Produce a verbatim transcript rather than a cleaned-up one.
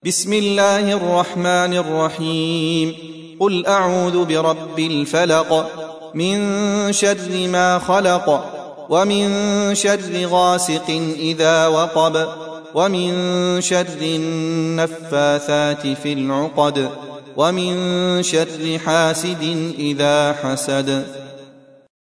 بسم الله الرحمن الرحيم. قل أعوذ برب الفلق، من شر ما خلق، ومن شر غاسق إذا وقب، ومن شر النفاثات في العقد، ومن شر حاسد إذا حسد.